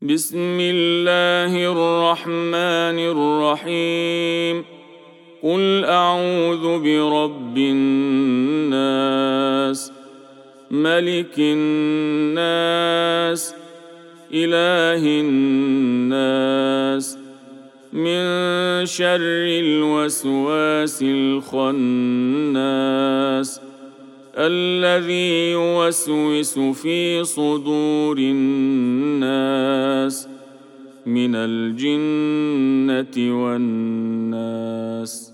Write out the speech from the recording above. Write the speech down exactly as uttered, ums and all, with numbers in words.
بسم الله الرحمن الرحيم قل أعوذ برب الناس ملك الناس إله الناس من شر الوسواس الخناس الذي يوسوس في صدور الناس من الجنة والناس.